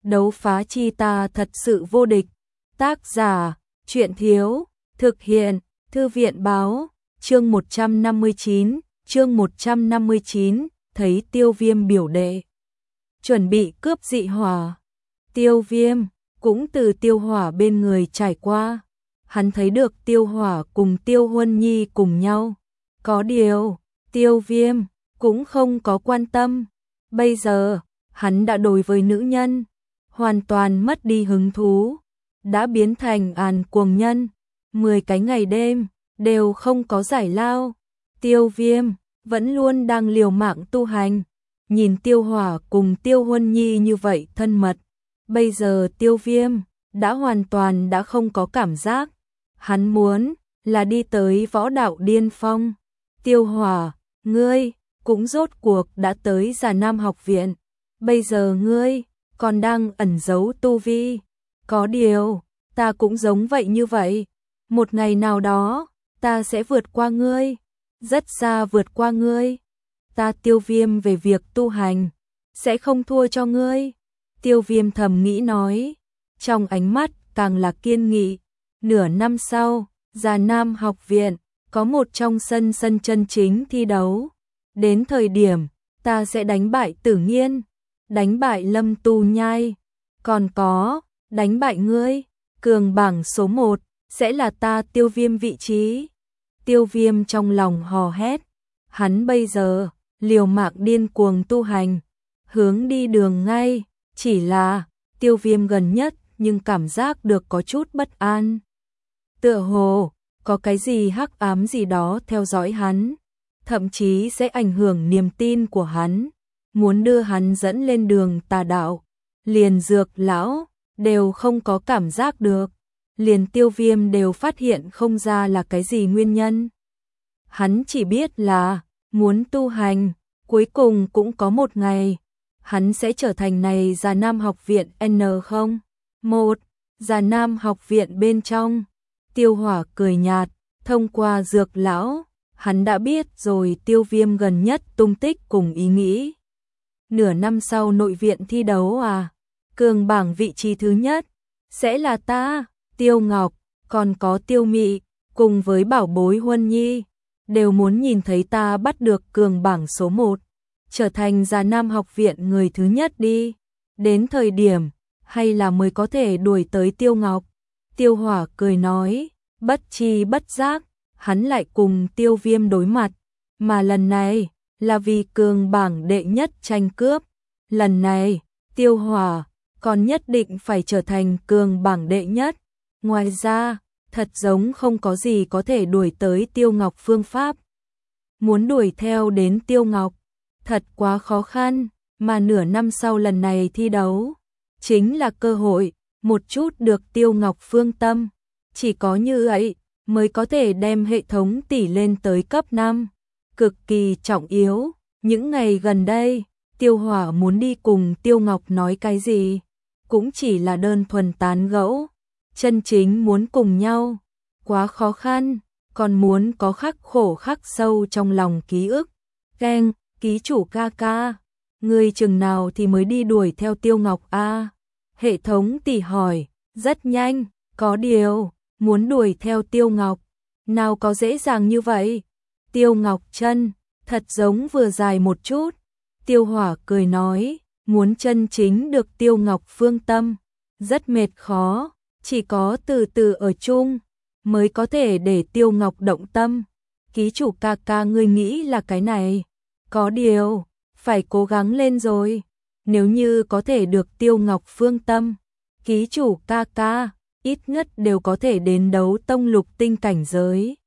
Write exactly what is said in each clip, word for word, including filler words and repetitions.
đấu phá chi ta thật sự vô địch. Tác giả, Truyện Thiếu, thực hiện, Thư viện Báo, chương một trăm năm mươi chín, chương một trăm năm mươi chín, thấy Tiêu Viêm biểu đệ. Chuẩn bị cướp dị hỏa. Tiêu Viêm, cũng từ Tiêu Hỏa bên người trải qua. Hắn thấy được Tiêu Hỏa cùng Tiêu Huân Nhi cùng nhau. Có điều, Tiêu Viêm, cũng không có quan tâm. Bây giờ, hắn đã đối với nữ nhân, hoàn toàn mất đi hứng thú. Đã biến thành àn cuồng nhân. Mười cái ngày đêm, đều không có giải lao. Tiêu Viêm, vẫn luôn đang liều mạng tu hành. Nhìn Tiêu Hỏa cùng Tiêu Huân Nhi như vậy thân mật. Bây giờ Tiêu Viêm, đã hoàn toàn đã không có cảm giác. Hắn muốn, là đi tới võ đạo điên phong. Tiêu Hỏa, ngươi, cũng rốt cuộc đã tới Già Nam học viện. Bây giờ ngươi, còn đang ẩn giấu tu vi. Có điều, ta cũng giống vậy như vậy. Một ngày nào đó, ta sẽ vượt qua ngươi. Rất xa vượt qua ngươi. Ta Tiêu Viêm về việc tu hành, sẽ không thua cho ngươi. Tiêu Viêm thầm nghĩ nói, trong ánh mắt càng là kiên nghị. Nửa năm sau, Già Nam học viện, có một trong sân sân chân chính thi đấu. Đến thời điểm, ta sẽ đánh bại Tử Nghiên, đánh bại Lâm Tu Nhai, còn có, đánh bại ngươi. Cường bảng số một, sẽ là ta Tiêu Viêm vị trí. Tiêu Viêm trong lòng hò hét. Hắn bây giờ, liều mạng điên cuồng tu hành, hướng đi đường ngay. Chỉ là, Tiêu Viêm gần nhất, nhưng cảm giác được có chút bất an. Tựa hồ, có cái gì hắc ám gì đó theo dõi hắn, thậm chí sẽ ảnh hưởng niềm tin của hắn, muốn đưa hắn dẫn lên đường tà đạo. Liền Dược lão, đều không có cảm giác được. Liền Tiêu Viêm đều phát hiện không ra là cái gì nguyên nhân. Hắn chỉ biết là, muốn tu hành, cuối cùng cũng có một ngày, hắn sẽ trở thành này Già Nam học viện N không một. Già Nam học viện bên trong, Tiêu Hỏa cười nhạt, thông qua Dược lão, hắn đã biết rồi Tiêu Viêm gần nhất tung tích cùng ý nghĩ. Nửa năm sau nội viện thi đấu à, cường bảng vị trí thứ nhất, sẽ là ta, Tiêu Ngọc, còn có Tiêu Mị, cùng với bảo bối Huân Nhi, đều muốn nhìn thấy ta bắt được cường bảng số một, trở thành Già Nam học viện người thứ nhất đi. Đến thời điểm, hay là mới có thể đuổi tới Tiêu Ngọc. Tiêu Hỏa cười nói, bất chi bất giác, hắn lại cùng Tiêu Viêm đối mặt, mà lần này, là vì cường bảng đệ nhất tranh cướp. Lần này, Tiêu Hỏa, còn nhất định phải trở thành cường bảng đệ nhất. Ngoài ra, thật giống không có gì có thể đuổi tới Tiêu Ngọc phương pháp. Muốn đuổi theo đến Tiêu Ngọc, thật quá khó khăn, mà nửa năm sau lần này thi đấu, chính là cơ hội, một chút được Tiêu Ngọc phương tâm. Chỉ có như vậy, mới có thể đem hệ thống tỷ lên tới cấp năm. Cực kỳ trọng yếu, những ngày gần đây, Tiêu Hỏa muốn đi cùng Tiêu Ngọc nói cái gì, cũng chỉ là đơn thuần tán gẫu. Chân chính muốn cùng nhau, quá khó khăn, còn muốn có khắc khổ khắc sâu trong lòng ký ức. Keng, ký chủ ca ca, người chừng nào thì mới đi đuổi theo Tiêu Ngọc a? Hệ thống tỷ hỏi, rất nhanh, có điều, muốn đuổi theo Tiêu Ngọc, nào có dễ dàng như vậy. Tiêu Ngọc chân, thật giống vừa dài một chút. Tiêu Hỏa cười nói, muốn chân chính được Tiêu Ngọc phương tâm, rất mệt khó, chỉ có từ từ ở chung, mới có thể để Tiêu Ngọc động tâm. Ký chủ ca ca ngươi nghĩ là cái này, có điều, phải cố gắng lên rồi. Nếu như có thể được Tiêu Ngọc phương tâm, ký chủ ca ca, ít nhất đều có thể đến đấu tông lục tinh cảnh giới.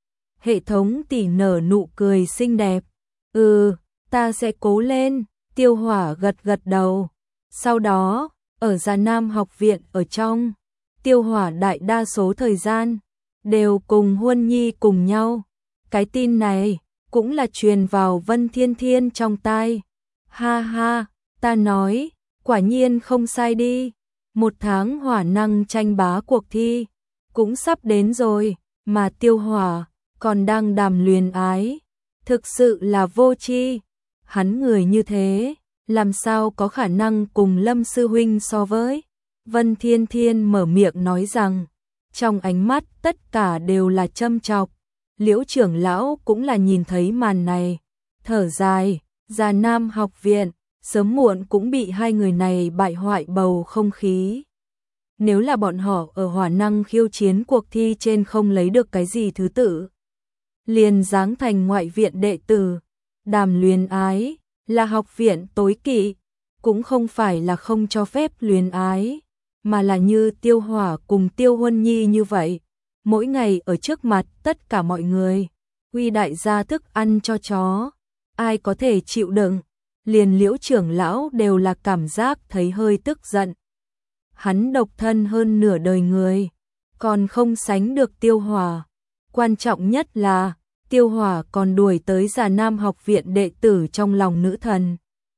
Hệ thống tỷ nở nụ cười xinh đẹp. Ừ, ta sẽ cố lên. Tiêu Hỏa gật gật đầu. Sau đó, ở Già Nam học viện ở trong, Tiêu Hỏa đại đa số thời gian, đều cùng Huân Nhi cùng nhau. Cái tin này, cũng là truyền vào Vân Thiên Thiên trong tai. Ha ha, ta nói, quả nhiên không sai đi. Một tháng hỏa năng tranh bá cuộc thi, cũng sắp đến rồi, mà Tiêu Hỏa còn đang đàm luyến ái. Thực sự là vô tri. Hắn người như thế, làm sao có khả năng cùng Lâm sư huynh so với. Vân Thiên Thiên mở miệng nói rằng, trong ánh mắt tất cả đều là châm chọc. Liễu trưởng lão cũng là nhìn thấy màn này, thở dài, Già Nam học viện, sớm muộn cũng bị hai người này bại hoại bầu không khí. Nếu là bọn họ ở hỏa năng khiêu chiến cuộc thi trên không lấy được cái gì thứ tự, liền giáng thành ngoại viện đệ tử. Đàm luyến ái là học viện tối kỵ, cũng không phải là không cho phép luyến ái, mà là như Tiêu Hỏa cùng Tiêu Huân Nhi như vậy, mỗi ngày ở trước mặt tất cả mọi người, uy đại gia thức ăn cho chó, ai có thể chịu đựng. Liền Liễu trưởng lão đều là cảm giác thấy hơi tức giận. Hắn độc thân hơn nửa đời người, còn không sánh được Tiêu Hỏa. Quan trọng nhất là, Tiêu Hỏa còn đuổi tới Già Nam học viện đệ tử trong lòng nữ thần.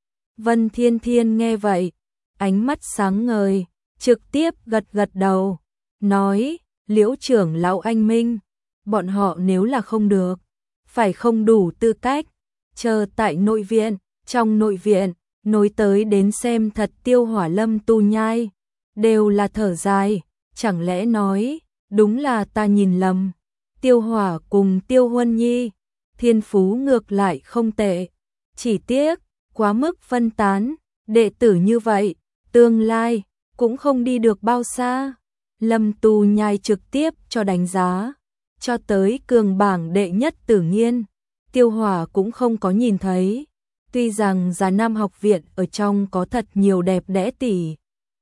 Vân Thiên Thiên nghe vậy, ánh mắt sáng ngời, trực tiếp gật gật đầu, nói, Liễu trưởng lão anh minh, bọn họ nếu là không được, phải không đủ tư cách, chờ tại nội viện, trong nội viện, nối tới đến xem thật Tiêu Hỏa Lâm tu nhai, đều là thở dài, chẳng lẽ nói, đúng là ta nhìn lầm. Tiêu Hỏa cùng Tiêu Huân Nhi, thiên phú ngược lại không tệ, chỉ tiếc, quá mức phân tán, đệ tử như vậy, tương lai, cũng không đi được bao xa. Lâm Tu Nhai trực tiếp cho đánh giá, cho tới cường bảng đệ nhất Tử Nghiên, Tiêu Hỏa cũng không có nhìn thấy. Tuy rằng Già Nam học viện ở trong có thật nhiều đẹp đẽ tỷ,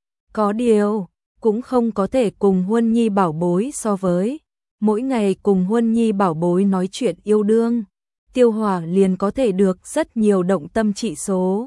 có điều, cũng không có thể cùng Huân Nhi bảo bối so với. Mỗi ngày cùng Huân Nhi bảo bối nói chuyện yêu đương, Tiêu Hỏa liền có thể được rất nhiều động tâm trị số.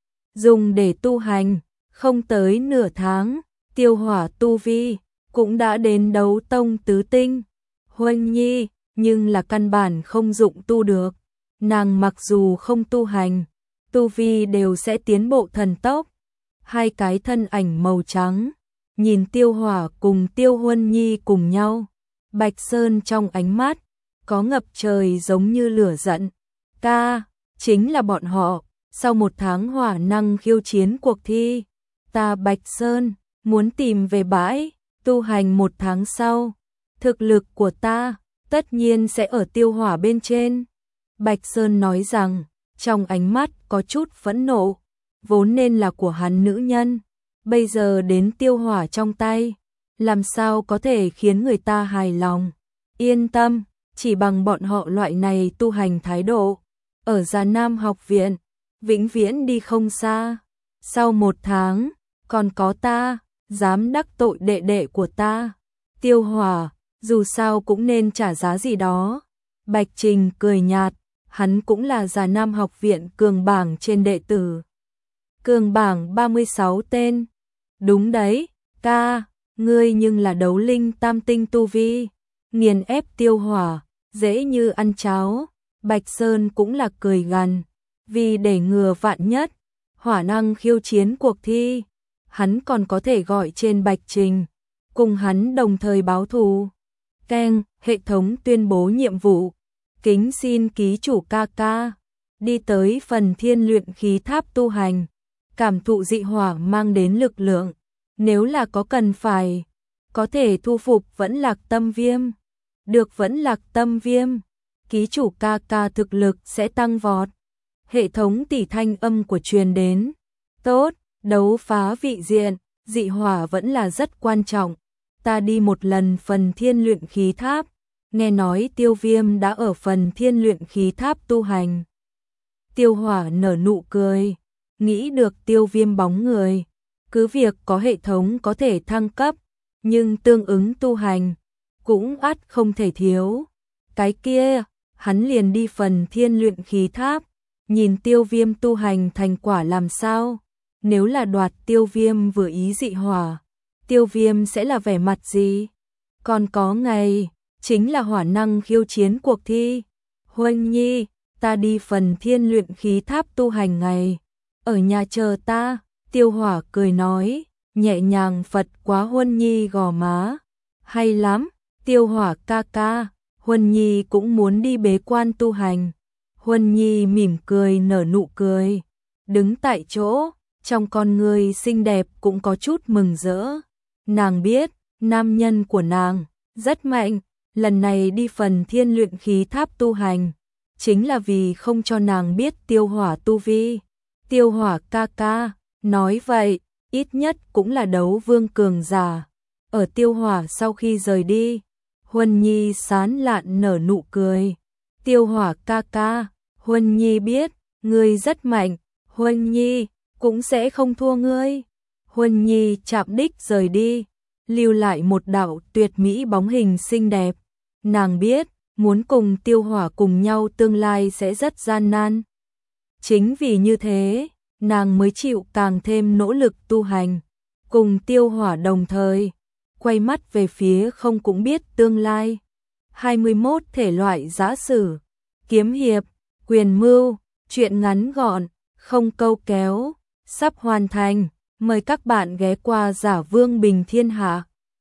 Dùng để tu hành, không tới nửa tháng, Tiêu Hỏa tu vi cũng đã đến đấu tông tứ tinh. Huân Nhi, nhưng là căn bản không dụng tu được. Nàng mặc dù không tu hành, tu vi đều sẽ tiến bộ thần tốc. Hai cái thân ảnh màu trắng, nhìn Tiêu Hỏa cùng Tiêu Huân Nhi cùng nhau. Bạch Sơn trong ánh mắt, có ngập trời giống như lửa giận. Ta, chính là bọn họ, sau một tháng hỏa năng khiêu chiến cuộc thi. Ta Bạch Sơn, muốn tìm về bãi, tu hành một tháng sau. Thực lực của ta, tất nhiên sẽ ở Tiêu Hỏa bên trên. Bạch Sơn nói rằng, trong ánh mắt có chút phẫn nộ, vốn nên là của hắn nữ nhân, bây giờ đến Tiêu Hỏa trong tay. Làm sao có thể khiến người ta hài lòng. Yên tâm, chỉ bằng bọn họ loại này tu hành thái độ, ở Già Nam học viện, vĩnh viễn đi không xa. Sau một tháng, còn có ta, dám đắc tội đệ đệ của ta. Tiêu Hỏa, dù sao cũng nên trả giá gì đó. Bạch Trình cười nhạt, hắn cũng là Già Nam học viện cường bảng trên đệ tử. Cường bảng ba mươi sáu tên. Đúng đấy, ca. Ngươi nhưng là đấu linh tam tinh tu vi, nghiền ép Tiêu Hỏa, dễ như ăn cháo. Bạch Sơn cũng là cười gằn, vì để ngừa vạn nhất, hỏa năng khiêu chiến cuộc thi, hắn còn có thể gọi trên Bạch Trình, cùng hắn đồng thời báo thù. Keng, hệ thống tuyên bố nhiệm vụ, kính xin ký chủ ca ca, đi tới phần thiên luyện khí tháp tu hành, cảm thụ dị hỏa mang đến lực lượng. Nếu là có cần phải, có thể thu phục Vẫn Lạc Tâm Viêm. Được Vẫn Lạc Tâm Viêm, ký chủ ca ca thực lực sẽ tăng vọt. Hệ thống tỷ thanh âm của truyền đến. Tốt, đấu phá vị diện, dị hỏa vẫn là rất quan trọng. Ta đi một lần phần thiên luyện khí tháp, nghe nói Tiêu Viêm đã ở phần thiên luyện khí tháp tu hành. Tiêu Hỏa nở nụ cười, nghĩ được Tiêu Viêm bóng người. Cứ việc có hệ thống có thể thăng cấp, nhưng tương ứng tu hành, cũng ắt không thể thiếu. Cái kia, hắn liền đi phần thiên luyện khí tháp, nhìn Tiêu Viêm tu hành thành quả làm sao. Nếu là đoạt Tiêu Viêm vừa ý dị hỏa, Tiêu Viêm sẽ là vẻ mặt gì? Còn có ngày, chính là hỏa năng khiêu chiến cuộc thi. Huân Nhi, ta đi phần thiên luyện khí tháp tu hành ngày, ở nhà chờ ta. Tiêu Hỏa cười nói, nhẹ nhàng phật quá Huân Nhi gò má. Hay lắm, Tiêu Hỏa ca ca, Huân Nhi cũng muốn đi bế quan tu hành. Huân Nhi mỉm cười nở nụ cười, đứng tại chỗ, trong con người xinh đẹp cũng có chút mừng rỡ. Nàng biết, nam nhân của nàng rất mạnh, lần này đi phần thiên luyện khí tháp tu hành, chính là vì không cho nàng biết Tiêu Hỏa tu vi. Tiêu Hỏa ca ca, nói vậy, ít nhất cũng là đấu vương cường giả. Ở Tiêu Hỏa sau khi rời đi, Huân Nhi sán lạn nở nụ cười. Tiêu Hỏa ca ca, Huân Nhi biết, ngươi rất mạnh, Huân Nhi cũng sẽ không thua ngươi. Huân Nhi chạm đích rời đi, lưu lại một đạo tuyệt mỹ bóng hình xinh đẹp. Nàng biết, muốn cùng Tiêu Hỏa cùng nhau tương lai sẽ rất gian nan. Chính vì như thế, nàng mới chịu càng thêm nỗ lực tu hành, cùng Tiêu Hỏa đồng thời, quay mắt về phía không cũng biết tương lai. hai mươi mốt thể loại giã sử, kiếm hiệp, quyền mưu, truyện ngắn gọn, không câu kéo, sắp hoàn thành. Mời các bạn ghé qua Giả Vương Bình Thiên Hạ.